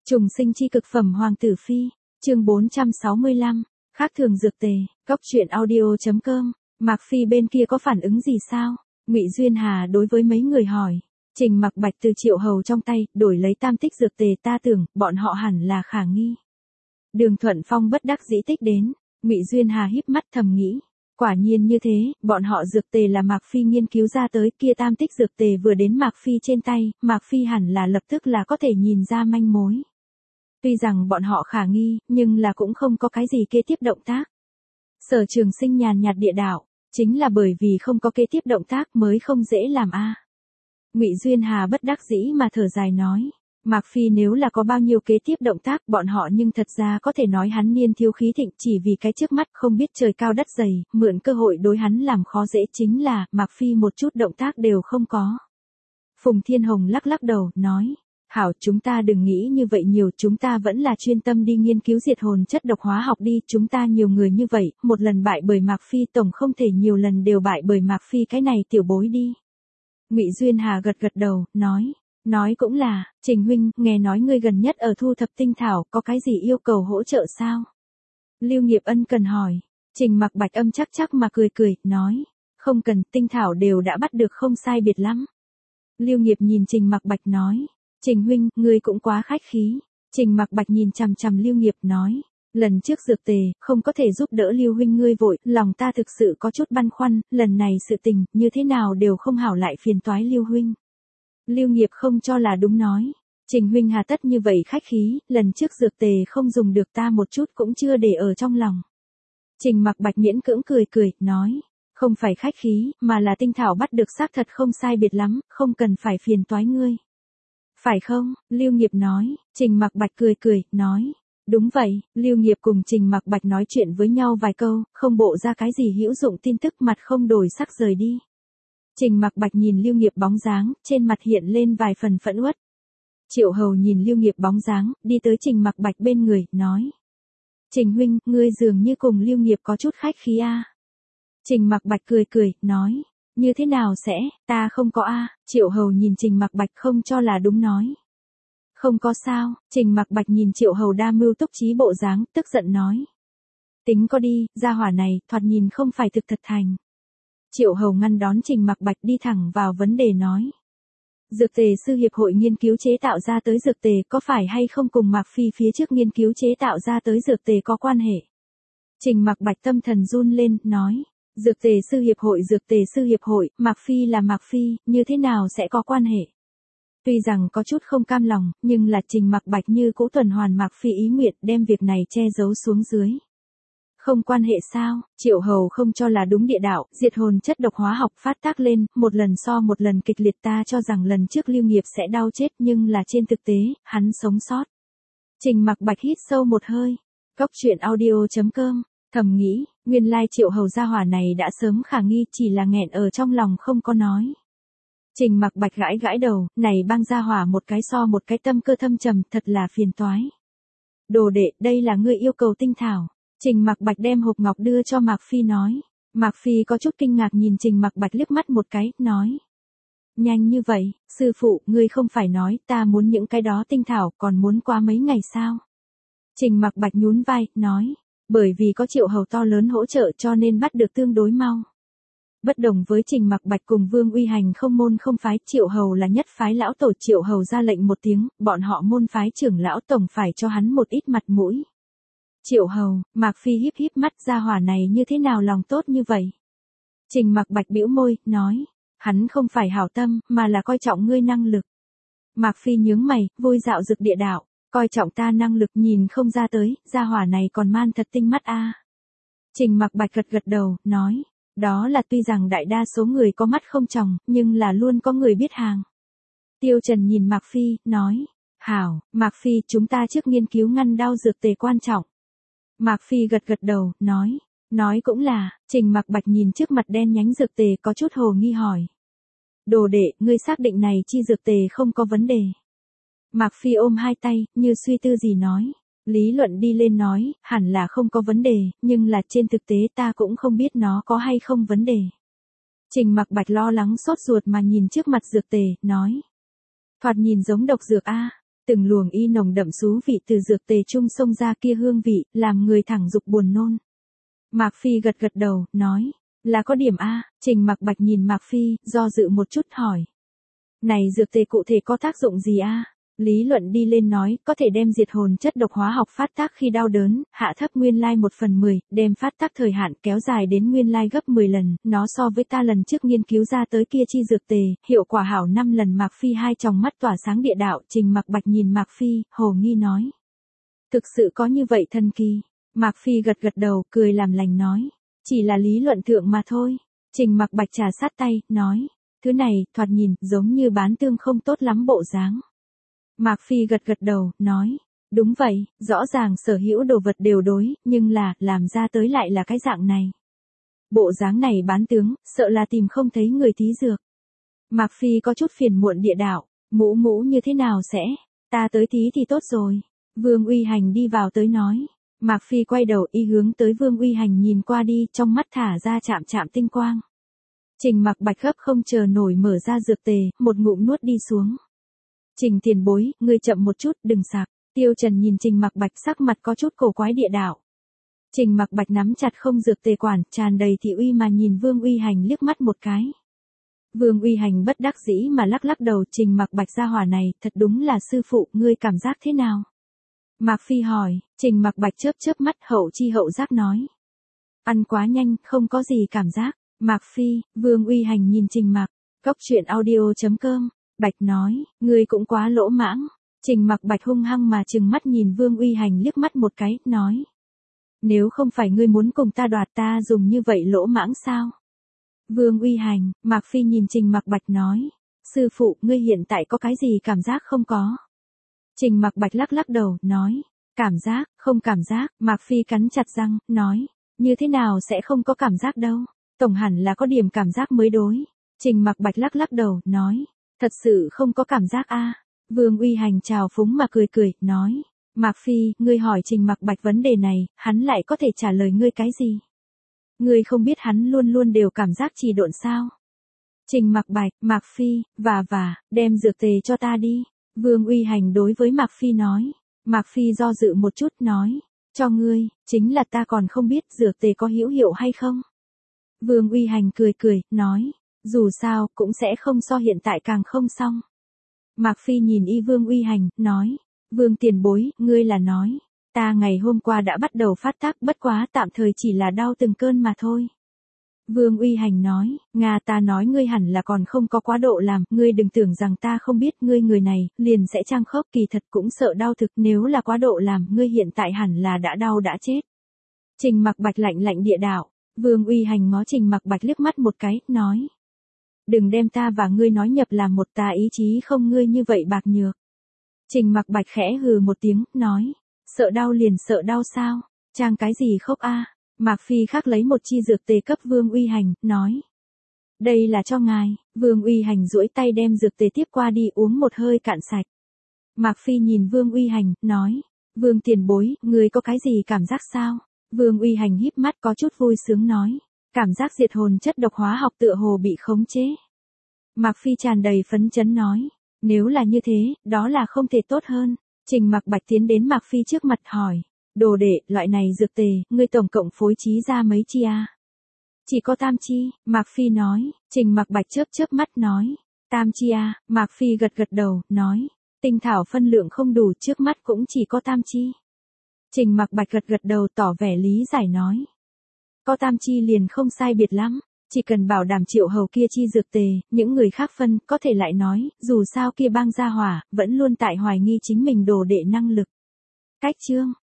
Trùng sinh chi cực phẩm Hoàng tử phi, chương 465, khác thường dược tề, góc truyện audio.com, Mạc Phi bên kia có phản ứng gì sao? Ngụy Duyên Hà đối với mấy người hỏi. Trình Mặc Bạch từ Triệu Hầu trong tay, đổi lấy tam tích dược tề, ta tưởng, bọn họ hẳn là khả nghi. Đường Thuận Phong bất đắc dĩ tích đến, Ngụy Duyên Hà híp mắt thầm nghĩ. Quả nhiên như thế, bọn họ dược tề là Mạc Phi nghiên cứu ra tới, kia tam tích dược tề vừa đến Mạc Phi trên tay, Mạc Phi hẳn là lập tức là có thể nhìn ra manh mối. Tuy rằng bọn họ khả nghi, nhưng là cũng không có cái gì kế tiếp động tác. Sở Trường Sinh nhàn nhạt địa đạo, chính là bởi vì không có kế tiếp động tác mới không dễ làm a. Ngụy Duyên Hà bất đắc dĩ mà thở dài nói, Mạc Phi nếu là có bao nhiêu kế tiếp động tác, bọn họ nhưng thật ra có thể nói hắn niên thiếu khí thịnh, chỉ vì cái trước mắt không biết trời cao đất dày, mượn cơ hội đối hắn làm khó dễ, chính là Mạc Phi một chút động tác đều không có. Phùng Thiên Hồng lắc lắc đầu, nói, hảo, chúng ta đừng nghĩ như vậy nhiều, chúng ta vẫn là chuyên tâm đi nghiên cứu diệt hồn chất độc hóa học đi, chúng ta nhiều người như vậy, một lần bại bởi Mạc Phi tổng không thể nhiều lần đều bại bởi Mạc Phi, cái này tiểu bối đi. Ngụy Duyên Hà gật gật đầu, nói cũng là, Trình huynh, nghe nói ngươi gần nhất ở thu thập tinh thảo, có cái gì yêu cầu hỗ trợ sao? Lưu Nghiệp ân cần hỏi. Trình Mặc Bạch âm chắc mà cười, nói, không cần, tinh thảo đều đã bắt được không sai biệt lắm. Lưu Nghiệp nhìn Trình Mặc Bạch nói, Trình huynh, ngươi cũng quá khách khí. Trình Mặc Bạch nhìn chằm chằm Lưu Nghiệp nói, lần trước dược tề, không có thể giúp đỡ Lưu huynh ngươi vội, lòng ta thực sự có chút băn khoăn, lần này sự tình, như thế nào đều không hảo lại phiền toái Lưu huynh. Lưu Nghiệp không cho là đúng nói, Trình huynh hà tất như vậy khách khí, lần trước dược tề không dùng được ta một chút cũng chưa để ở trong lòng. Trình Mặc Bạch miễn cưỡng cười, nói, không phải khách khí, mà là tinh thảo bắt được xác thật không sai biệt lắm, không cần phải phiền toái ngươi. Phải không? Lưu Nghiệp nói. Trình Mặc Bạch cười, nói, đúng vậy. Lưu Nghiệp cùng Trình Mặc Bạch nói chuyện với nhau vài câu, không bộ ra cái gì hữu dụng tin tức, mặt không đổi sắc rời đi. Trình Mặc Bạch nhìn Lưu Nghiệp bóng dáng, trên mặt hiện lên vài phần phẫn uất. Triệu Hầu nhìn Lưu Nghiệp bóng dáng, đi tới Trình Mặc Bạch bên người, nói, Trình huynh, ngươi dường như cùng Lưu Nghiệp có chút khách khí a. Trình Mặc Bạch cười, nói, như thế nào sẽ, ta không có a. Triệu Hầu nhìn Trình Mặc Bạch không cho là đúng nói. Không có sao. Trình Mặc Bạch nhìn Triệu Hầu đa mưu túc trí bộ dáng, tức giận nói. Tính có đi, gia hỏa này, thoạt nhìn không phải thực thật thành. Triệu Hầu ngăn đón Trình Mặc Bạch đi thẳng vào vấn đề nói. Dược tề sư hiệp hội nghiên cứu chế tạo ra tới dược tề có phải hay không cùng Mạc Phi phía trước nghiên cứu chế tạo ra tới dược tề có quan hệ? Trình Mặc Bạch tâm thần run lên, nói. Dược tề sư hiệp hội, Mạc Phi là Mạc Phi, như thế nào sẽ có quan hệ? Tuy rằng có chút không cam lòng, nhưng là Trình Mặc Bạch như cũ tuần hoàn Mạc Phi ý nguyện, đem việc này che giấu xuống dưới. Không quan hệ sao? Triệu Hầu không cho là đúng địa đạo, diệt hồn chất độc hóa học phát tác lên, một lần so một lần kịch liệt, ta cho rằng lần trước Lưu Nghiệp sẽ đau chết, nhưng là trên thực tế, hắn sống sót. Trình Mặc Bạch hít sâu một hơi. Góc truyện audio.com, thầm nghĩ, nguyên lai Triệu Hầu gia hỏa này đã sớm khả nghi, chỉ là nghẹn ở trong lòng không có nói. Trình Mặc Bạch gãi đầu, này băng gia hỏa một cái so một cái tâm cơ thâm trầm, thật là phiền toái. Đồ đệ, đây là ngươi yêu cầu tinh thảo. Trình Mặc Bạch đem hộp ngọc đưa cho Mạc Phi nói. Mạc Phi có chút kinh ngạc nhìn Trình Mặc Bạch liếc mắt một cái, nói. Nhanh như vậy, sư phụ, ngươi không phải nói ta muốn những cái đó tinh thảo, còn muốn qua mấy ngày sao? Trình Mặc Bạch nhún vai, nói. Bởi vì có Triệu Hầu to lớn hỗ trợ cho nên bắt được tương đối mau. Bất đồng với Trình Mặc Bạch cùng Vương Uy Hành không môn không phái, Triệu Hầu là nhất phái lão tổ, Triệu Hầu ra lệnh một tiếng, bọn họ môn phái trưởng lão tổng phải cho hắn một ít mặt mũi. Triệu Hầu, Mạc Phi híp mắt, gia hỏa này như thế nào lòng tốt như vậy? Trình Mặc Bạch bĩu môi, nói, hắn không phải hảo tâm, mà là coi trọng ngươi năng lực. Mạc Phi nhướng mày, vui dạo dực địa đạo, coi trọng ta năng lực, nhìn không ra tới, gia hỏa này còn man thật tinh mắt a. Trình Mặc Bạch gật đầu, nói, đó là tuy rằng đại đa số người có mắt không tròng, nhưng là luôn có người biết hàng. Tiêu Trần nhìn Mạc Phi, nói, hảo, Mạc Phi, chúng ta trước nghiên cứu ngăn đau dược tề quan trọng. Mạc Phi gật đầu, nói cũng là. Trình Mặc Bạch nhìn trước mặt đen nhánh dược tề có chút hồ nghi hỏi. Đồ đệ, ngươi xác định này chi dược tề không có vấn đề. Mạc Phi ôm hai tay, như suy tư gì nói. Lý luận đi lên nói, hẳn là không có vấn đề, nhưng là trên thực tế ta cũng không biết nó có hay không vấn đề. Trình Mặc Bạch lo lắng sốt ruột mà nhìn trước mặt dược tề, nói. Thoạt nhìn giống độc dược a. Từng luồng y nồng đậm xú vị từ dược tề trung xông ra, kia hương vị, làm người thẳng dục buồn nôn. Mạc Phi gật gật đầu, nói, là có điểm A. Trình Mặc Bạch nhìn Mạc Phi, do dự một chút hỏi. Này dược tề cụ thể có tác dụng gì A? Lý luận đi lên nói, có thể đem diệt hồn chất độc hóa học phát tác khi đau đớn, hạ thấp nguyên lai 1/10, đem phát tác thời hạn kéo dài đến nguyên lai gấp 10 lần, nó so với ta lần trước nghiên cứu ra tới kia chi dược tề, hiệu quả hảo 5 lần. Mạc Phi hai tròng mắt tỏa sáng địa đạo, Trình Mặc Bạch nhìn Mạc Phi, hồ nghi nói. Thực sự có như vậy thần kỳ? Mạc Phi gật gật đầu, cười làm lành nói. Chỉ là lý luận thượng mà thôi. Trình Mặc Bạch trà sát tay, nói. Thứ này, thoạt nhìn, giống như bán tương không tốt lắm bộ dáng. Mạc Phi gật gật đầu, nói. Đúng vậy, rõ ràng sở hữu đồ vật đều đối, nhưng là, làm ra tới lại là cái dạng này. Bộ dáng này bán tướng, sợ là tìm không thấy người thí dược. Mạc Phi có chút phiền muộn địa đạo, mũ như thế nào sẽ, ta tới thí thì tốt rồi. Vương Uy Hành đi vào tới nói. Mạc Phi quay đầu y hướng tới Vương Uy Hành nhìn qua đi, trong mắt thả ra chạm tinh quang. Trình Mặc Bạch gấp không chờ nổi mở ra dược tề, một ngụm nuốt đi xuống. Trình tiền bối, ngươi chậm một chút, đừng sặc. Tiêu Trần nhìn Trình Mặc Bạch sắc mặt có chút cổ quái địa đạo. Trình Mặc Bạch nắm chặt không dược tề quản, tràn đầy thị uy mà nhìn Vương Uy Hành liếc mắt một cái. Vương Uy Hành bất đắc dĩ mà lắc đầu, Trình Mặc Bạch gia hỏa này, thật đúng là sư phụ, ngươi cảm giác thế nào? Mạc Phi hỏi, Trình Mặc Bạch chớp mắt, hậu chi hậu giác nói. Ăn quá nhanh, không có gì cảm giác. Mạc Phi, Vương Uy Hành nhìn Trình Mặc. Cốc truyện audio.com. Bạch nói, ngươi cũng quá lỗ mãng. Trình Mặc Bạch hung hăng mà trừng mắt nhìn Vương Uy Hành liếc mắt một cái, nói. Nếu không phải ngươi muốn cùng ta đoạt, ta dùng như vậy lỗ mãng sao? Vương Uy Hành, Mạc Phi nhìn Trình Mặc Bạch nói. Sư phụ, ngươi hiện tại có cái gì cảm giác không có? Trình Mặc Bạch lắc đầu, nói. Cảm giác, không cảm giác. Mạc Phi cắn chặt răng, nói. Như thế nào sẽ không có cảm giác đâu? Tổng hẳn là có điểm cảm giác mới đối. Trình Mặc Bạch lắc đầu, nói. Thật sự không có cảm giác a. Vương Uy Hành trào phúng mà cười, nói. Mạc Phi, ngươi hỏi Trình Mặc Bạch vấn đề này, hắn lại có thể trả lời ngươi cái gì? Ngươi không biết hắn luôn luôn đều cảm giác trì độn sao? Trình Mặc Bạch, Mạc Phi, và, đem dược tề cho ta đi. Vương Uy Hành đối với Mạc Phi nói. Mạc Phi do dự một chút, nói. Cho ngươi, chính là ta còn không biết dược tề có hữu hiệu hay không? Vương Uy Hành cười, nói. Dù sao, cũng sẽ không so hiện tại càng không xong. Mạc Phi nhìn y Vương Uy Hành, nói. Vương tiền bối, ngươi là nói. Ta ngày hôm qua đã bắt đầu phát tác, bất quá tạm thời chỉ là đau từng cơn mà thôi. Vương Uy Hành nói, ta nói ngươi hẳn là còn không có quá độ làm, ngươi đừng tưởng rằng ta không biết ngươi người này, liền sẽ trang khốc, kỳ thật cũng sợ đau thực, nếu là quá độ làm, ngươi hiện tại hẳn là đã đau đã chết. Trình Mặc Bạch lạnh địa đạo, Vương Uy Hành ngó Trình Mặc Bạch liếc mắt một cái, nói. Đừng đem ta và ngươi nói nhập làm một, ta ý chí không ngươi như vậy bạc nhược. Trình Mặc Bạch khẽ hừ một tiếng, nói, sợ đau liền sợ đau sao, trang cái gì khóc a? Mạc Phi khắc lấy một chi dược tề cấp Vương Uy Hành, nói. Đây là cho ngài. Vương Uy Hành duỗi tay đem dược tề tiếp qua đi, uống một hơi cạn sạch. Mạc Phi nhìn Vương Uy Hành, nói. Vương tiền bối, ngươi có cái gì cảm giác sao? Vương Uy Hành híp mắt có chút vui sướng nói. Cảm giác diệt hồn chất độc hóa học tựa hồ bị khống chế. Mạc Phi tràn đầy phấn chấn nói. Nếu là như thế, đó là không thể tốt hơn. Trình Mặc Bạch tiến đến Mạc Phi trước mặt hỏi. Đồ đệ, loại này dược tề, ngươi tổng cộng phối trí ra mấy chi a? Chỉ có tam chi, Mạc Phi nói. Trình Mặc Bạch chớp mắt nói. Tam chi a? Mạc Phi gật đầu, nói. Tinh thảo phân lượng không đủ, trước mắt cũng chỉ có tam chi. Trình Mặc Bạch gật đầu tỏ vẻ lý giải nói. Có tam chi liền không sai biệt lắm. Chỉ cần bảo đảm Triệu Hầu kia chi dược tề, những người khác phân, có thể lại nói, dù sao kia bang gia hỏa, vẫn luôn tại hoài nghi chính mình đồ đệ năng lực. Cách chương.